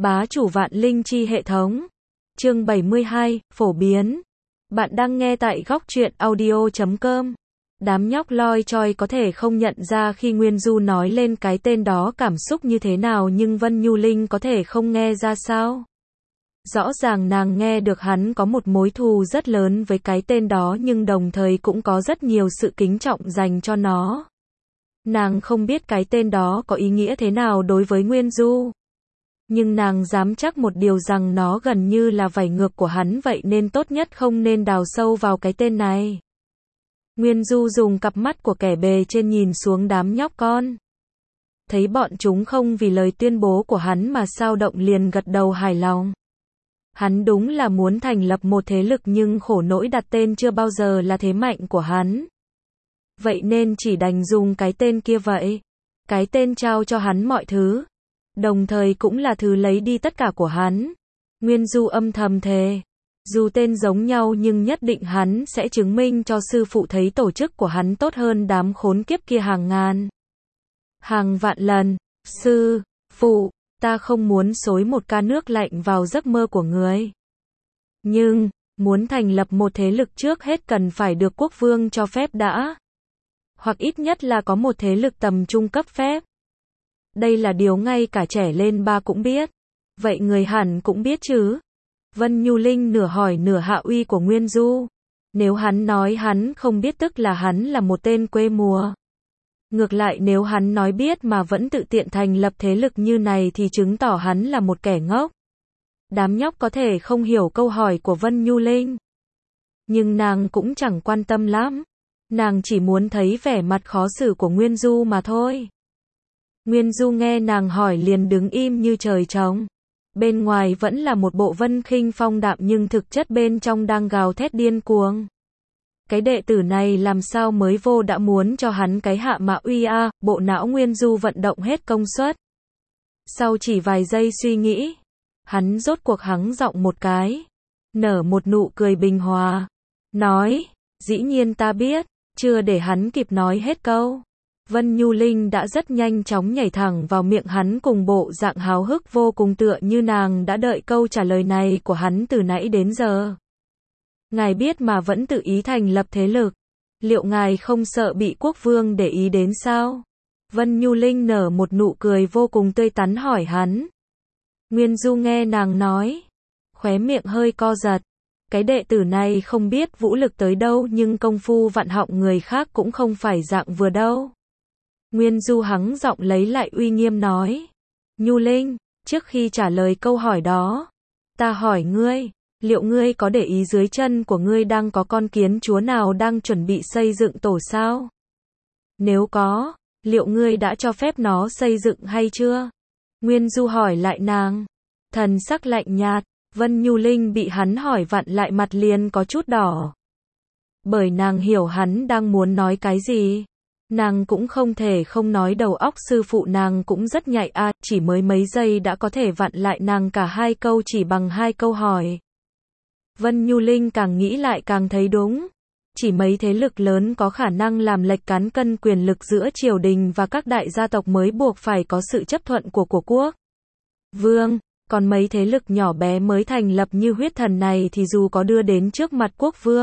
Bá chủ vạn linh chi hệ thống. Chương 72, phổ biến. Bạn đang nghe tại góc truyện audio.com. Đám nhóc loi choi có thể không nhận ra khi Nguyên Du nói lên cái tên đó cảm xúc như thế nào, nhưng Vân Nhu Linh có thể không nghe ra sao? Rõ ràng nàng nghe được hắn có một mối thù rất lớn với cái tên đó, nhưng đồng thời cũng có rất nhiều sự kính trọng dành cho nó. Nàng không biết cái tên đó có ý nghĩa thế nào đối với Nguyên Du, nhưng nàng dám chắc một điều rằng nó gần như là vảy ngược của hắn, vậy nên tốt nhất không nên đào sâu vào cái tên này. Nguyên Du dùng cặp mắt của kẻ bề trên nhìn xuống đám nhóc con. Thấy bọn chúng không vì lời tuyên bố của hắn mà xao động, liền gật đầu hài lòng. Hắn đúng là muốn thành lập một thế lực, nhưng khổ nỗi đặt tên chưa bao giờ là thế mạnh của hắn. Vậy nên chỉ đành dùng cái tên kia vậy. Cái tên trao cho hắn mọi thứ, đồng thời cũng là thứ lấy đi tất cả của hắn. Nguyên Du âm thầm thề, dù tên giống nhau nhưng nhất định hắn sẽ chứng minh cho sư phụ thấy tổ chức của hắn tốt hơn đám khốn kiếp kia hàng ngàn, hàng vạn lần. Sư phụ, ta không muốn xối một ca nước lạnh vào giấc mơ của người. Nhưng, muốn thành lập một thế lực trước hết cần phải được quốc vương cho phép đã. Hoặc ít nhất là có một thế lực tầm trung cấp phép. Đây là điều ngay cả trẻ lên ba cũng biết. Vậy người hẳn cũng biết chứ? Vân Nhu Linh nửa hỏi nửa hạ uy của Nguyên Du. Nếu hắn nói hắn không biết tức là hắn là một tên quê mùa. Ngược lại nếu hắn nói biết mà vẫn tự tiện thành lập thế lực như này thì chứng tỏ hắn là một kẻ ngốc. Đám nhóc có thể không hiểu câu hỏi của Vân Nhu Linh, nhưng nàng cũng chẳng quan tâm lắm. Nàng chỉ muốn thấy vẻ mặt khó xử của Nguyên Du mà thôi. Nguyên Du nghe nàng hỏi liền đứng im như trời trống. Bên ngoài vẫn là một bộ Vân Khinh phong đạm, nhưng thực chất bên trong đang gào thét điên cuồng. Cái đệ tử này làm sao mới vô đã muốn cho hắn cái hạ mạ uy a? Bộ não Nguyên Du vận động hết công suất. Sau chỉ vài giây suy nghĩ, hắn rốt cuộc hắng giọng một cái, nở một nụ cười bình hòa, nói, dĩ nhiên ta biết. Chưa để hắn kịp nói hết câu, Vân Nhu Linh đã rất nhanh chóng nhảy thẳng vào miệng hắn cùng bộ dạng háo hức vô cùng, tựa như nàng đã đợi câu trả lời này của hắn từ nãy đến giờ. Ngài biết mà vẫn tự ý thành lập thế lực, liệu ngài không sợ bị quốc vương để ý đến sao? Vân Nhu Linh nở một nụ cười vô cùng tươi tắn hỏi hắn. Nguyên Du nghe nàng nói, khóe miệng hơi co giật. Cái đệ tử này không biết vũ lực tới đâu, nhưng công phu vạn họng người khác cũng không phải dạng vừa đâu. Nguyên Du hắng giọng lấy lại uy nghiêm nói. Nhu Linh, trước khi trả lời câu hỏi đó, ta hỏi ngươi, liệu ngươi có để ý dưới chân của ngươi đang có con kiến chúa nào đang chuẩn bị xây dựng tổ sao? Nếu có, liệu ngươi đã cho phép nó xây dựng hay chưa? Nguyên Du hỏi lại nàng. Thần sắc lạnh nhạt. Vân Nhu Linh bị hắn hỏi vặn lại mặt liền có chút đỏ. Bởi nàng hiểu hắn đang muốn nói cái gì. Nàng cũng không thể không nói, đầu óc sư phụ nàng cũng rất nhạy a, chỉ mới mấy giây đã có thể vặn lại nàng cả hai câu chỉ bằng hai câu hỏi. Vân Nhu Linh càng nghĩ lại càng thấy đúng. Chỉ mấy thế lực lớn có khả năng làm lệch cán cân quyền lực giữa triều đình và các đại gia tộc mới buộc phải có sự chấp thuận của quốc vương. Còn mấy thế lực nhỏ bé mới thành lập như huyết thần này thì dù có đưa đến trước mặt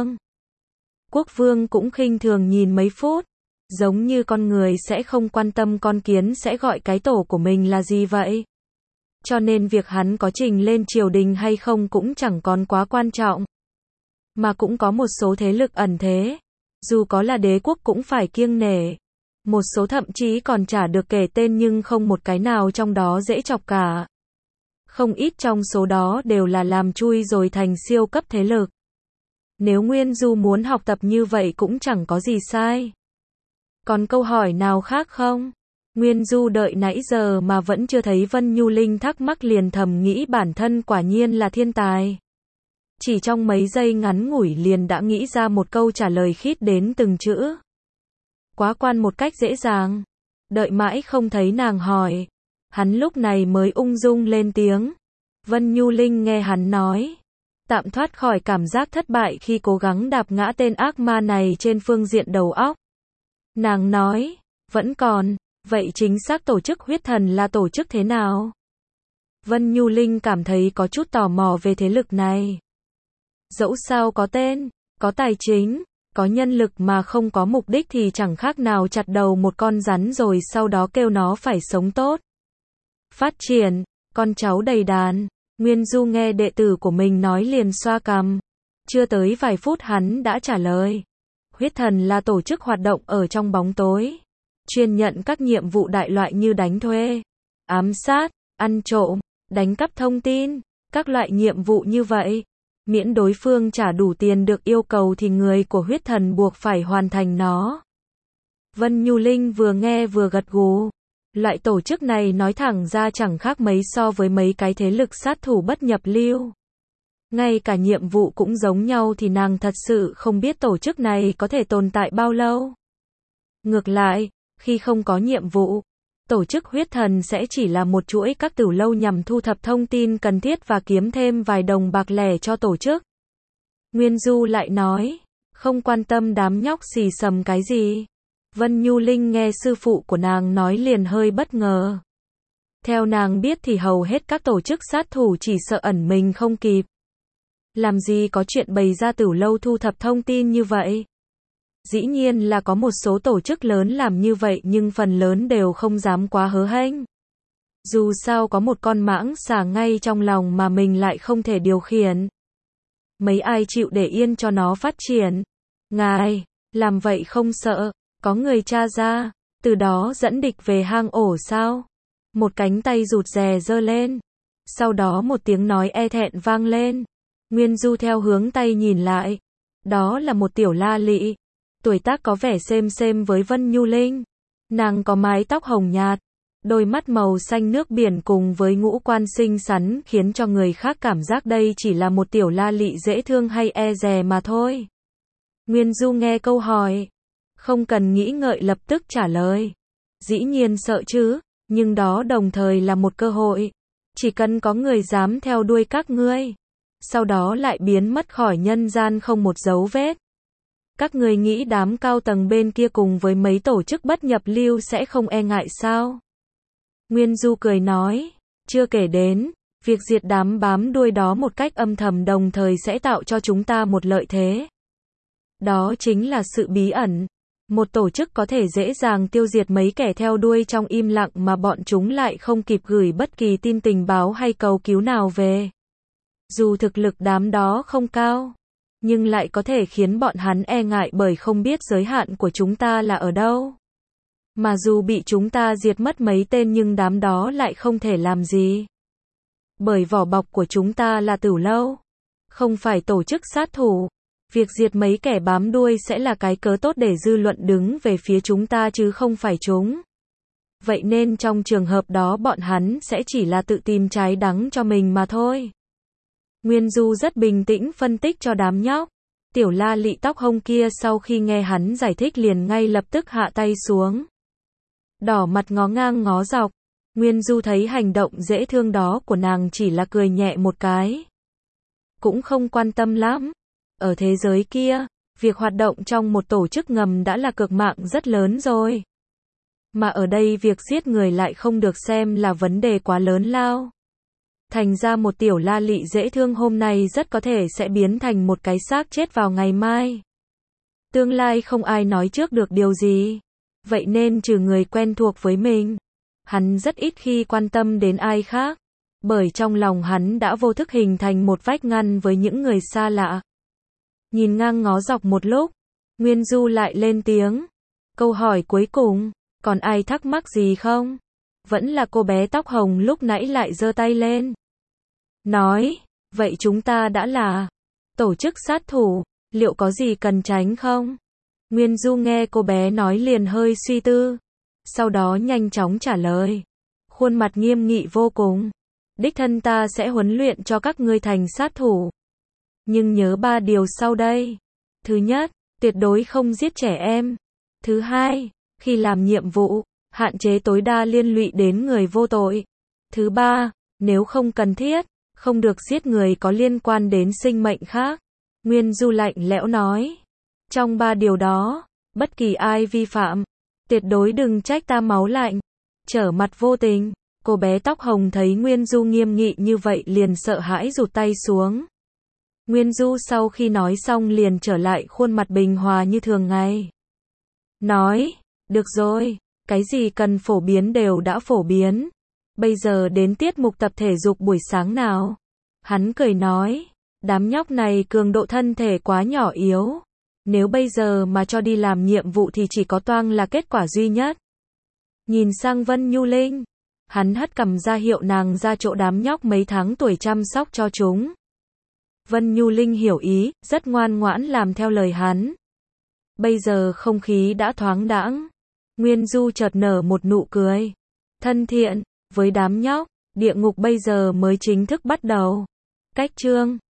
quốc vương cũng khinh thường nhìn mấy phút. Giống như con người sẽ không quan tâm con kiến sẽ gọi cái tổ của mình là gì vậy. Cho nên việc hắn có trình lên triều đình hay không cũng chẳng còn quá quan trọng. Mà cũng có một số thế lực ẩn thế, dù có là đế quốc cũng phải kiêng nể. Một số thậm chí còn chả được kể tên, nhưng không một cái nào trong đó dễ chọc cả. Không ít trong số đó đều là làm chui rồi thành siêu cấp thế lực. Nếu Nguyên Du muốn học tập như vậy cũng chẳng có gì sai. Còn câu hỏi nào khác không? Nguyên Du đợi nãy giờ mà vẫn chưa thấy Vân Nhu Linh thắc mắc, liền thầm nghĩ bản thân quả nhiên là thiên tài. Chỉ trong mấy giây ngắn ngủi liền đã nghĩ ra một câu trả lời khít đến từng chữ. Quá quan một cách dễ dàng. Đợi mãi không thấy nàng hỏi, hắn lúc này mới ung dung lên tiếng. Vân Nhu Linh nghe hắn nói, tạm thoát khỏi cảm giác thất bại khi cố gắng đạp ngã tên ác ma này trên phương diện đầu óc. Nàng nói, vẫn còn, vậy chính xác tổ chức huyết thần là tổ chức thế nào? Vân Nhu Linh cảm thấy có chút tò mò về thế lực này. Dẫu sao có tên, có tài chính, có nhân lực mà không có mục đích thì chẳng khác nào chặt đầu một con rắn rồi sau đó kêu nó phải sống tốt. Phát triển, con cháu đầy đàn. Nguyên Du nghe đệ tử của mình nói liền xoa cằm. Chưa tới vài phút hắn đã trả lời. Huyết Thần là tổ chức hoạt động ở trong bóng tối, chuyên nhận các nhiệm vụ đại loại như đánh thuê, ám sát, ăn trộm, đánh cắp thông tin, các loại nhiệm vụ như vậy. Miễn đối phương trả đủ tiền được yêu cầu thì người của Huyết Thần buộc phải hoàn thành nó. Vân Nhu Linh vừa nghe vừa gật gù. Loại tổ chức này nói thẳng ra chẳng khác mấy so với mấy cái thế lực sát thủ bất nhập lưu. Ngay cả nhiệm vụ cũng giống nhau thì nàng thật sự không biết tổ chức này có thể tồn tại bao lâu. Ngược lại, khi không có nhiệm vụ, tổ chức Huyết Thần sẽ chỉ là một chuỗi các tửu lâu nhằm thu thập thông tin cần thiết và kiếm thêm vài đồng bạc lẻ cho tổ chức. Nguyên Du lại nói, không quan tâm đám nhóc xì xầm cái gì. Vân Nhu Linh nghe sư phụ của nàng nói liền hơi bất ngờ. Theo nàng biết thì hầu hết các tổ chức sát thủ chỉ sợ ẩn mình không kịp. Làm gì có chuyện bày ra tửu lâu thu thập thông tin như vậy. Dĩ nhiên là có một số tổ chức lớn làm như vậy nhưng phần lớn đều không dám quá hớ hênh. Dù sao có một con mãng xà ngay trong lòng mà mình lại không thể điều khiển. Mấy ai chịu để yên cho nó phát triển. Ngài, làm vậy không sợ, có người tra ra, từ đó dẫn địch về hang ổ sao? Một cánh tay rụt rè giơ lên. Sau đó một tiếng nói e thẹn vang lên. Nguyên Du theo hướng tay nhìn lại. Đó là một tiểu la lị. Tuổi tác có vẻ xem với Vân Nhu Linh. Nàng có mái tóc hồng nhạt, đôi mắt màu xanh nước biển cùng với ngũ quan xinh xắn khiến cho người khác cảm giác đây chỉ là một tiểu la lị dễ thương hay e dè mà thôi. Nguyên Du nghe câu hỏi, không cần nghĩ ngợi lập tức trả lời. Dĩ nhiên sợ chứ, nhưng đó đồng thời là một cơ hội. Chỉ cần có người dám theo đuôi các ngươi, sau đó lại biến mất khỏi nhân gian không một dấu vết. Các người nghĩ đám cao tầng bên kia cùng với mấy tổ chức bất nhập lưu sẽ không e ngại sao? Nguyên Du cười nói, chưa kể đến, việc diệt đám bám đuôi đó một cách âm thầm đồng thời sẽ tạo cho chúng ta một lợi thế. Đó chính là sự bí ẩn. Một tổ chức có thể dễ dàng tiêu diệt mấy kẻ theo đuôi trong im lặng mà bọn chúng lại không kịp gửi bất kỳ tin tình báo hay cầu cứu nào về. Dù thực lực đám đó không cao, nhưng lại có thể khiến bọn hắn e ngại bởi không biết giới hạn của chúng ta là ở đâu. Mà dù bị chúng ta diệt mất mấy tên nhưng đám đó lại không thể làm gì. Bởi vỏ bọc của chúng ta là tửu lâu, không phải tổ chức sát thủ. Việc diệt mấy kẻ bám đuôi sẽ là cái cớ tốt để dư luận đứng về phía chúng ta chứ không phải chúng. Vậy nên trong trường hợp đó bọn hắn sẽ chỉ là tự tìm trái đắng cho mình mà thôi. Nguyên Du rất bình tĩnh phân tích cho đám nhóc. Tiểu la lị tóc hông kia sau khi nghe hắn giải thích liền ngay lập tức hạ tay xuống. Đỏ mặt ngó ngang ngó dọc. Nguyên Du thấy hành động dễ thương đó của nàng chỉ là cười nhẹ một cái. Cũng không quan tâm lắm. Ở thế giới kia, việc hoạt động trong một tổ chức ngầm đã là cược mạng rất lớn rồi. Mà ở đây việc giết người lại không được xem là vấn đề quá lớn lao. Thành ra một tiểu la lị dễ thương hôm nay rất có thể sẽ biến thành một cái xác chết vào ngày mai. Tương lai không ai nói trước được điều gì. Vậy nên trừ người quen thuộc với mình, hắn rất ít khi quan tâm đến ai khác. Bởi trong lòng hắn đã vô thức hình thành một vách ngăn với những người xa lạ. Nhìn ngang ngó dọc một lúc, Nguyên Du lại lên tiếng. Câu hỏi cuối cùng, còn ai thắc mắc gì không? Vẫn là cô bé tóc hồng lúc nãy lại giơ tay lên. Nói, vậy chúng ta đã là tổ chức sát thủ, liệu có gì cần tránh không? Nguyên Du nghe cô bé nói liền hơi suy tư. Sau đó nhanh chóng trả lời. Khuôn mặt nghiêm nghị vô cùng. Đích thân ta sẽ huấn luyện cho các ngươi thành sát thủ. Nhưng nhớ 3 điều sau đây. Thứ nhất, tuyệt đối không giết trẻ em. Thứ hai, khi làm nhiệm vụ, hạn chế tối đa liên lụy đến người vô tội. Thứ ba, nếu không cần thiết, không được giết người có liên quan đến sinh mệnh khác. Nguyên Du lạnh lẽo nói. Trong 3 điều đó, bất kỳ ai vi phạm, tuyệt đối đừng trách ta máu lạnh, trở mặt vô tình, Cô bé tóc hồng thấy Nguyên Du nghiêm nghị như vậy liền sợ hãi rụt tay xuống. Nguyên Du sau khi nói xong liền trở lại khuôn mặt bình hòa như thường ngày. Nói, được rồi, cái gì cần phổ biến đều đã phổ biến. Bây giờ đến tiết mục tập thể dục buổi sáng nào. Hắn cười nói, đám nhóc này cường độ thân thể quá nhỏ yếu. Nếu bây giờ mà cho đi làm nhiệm vụ thì chỉ có toang là kết quả duy nhất. Nhìn sang Vân Nhu Linh, hắn hất cằm ra hiệu nàng ra chỗ đám nhóc mấy tháng tuổi chăm sóc cho chúng. Vân Nhu Linh hiểu ý, rất ngoan ngoãn làm theo lời hắn. Bây giờ không khí đã thoáng đãng. Nguyên Du chợt nở một nụ cười thân thiện với đám nhóc. Địa ngục bây giờ mới chính thức bắt đầu. Cách chương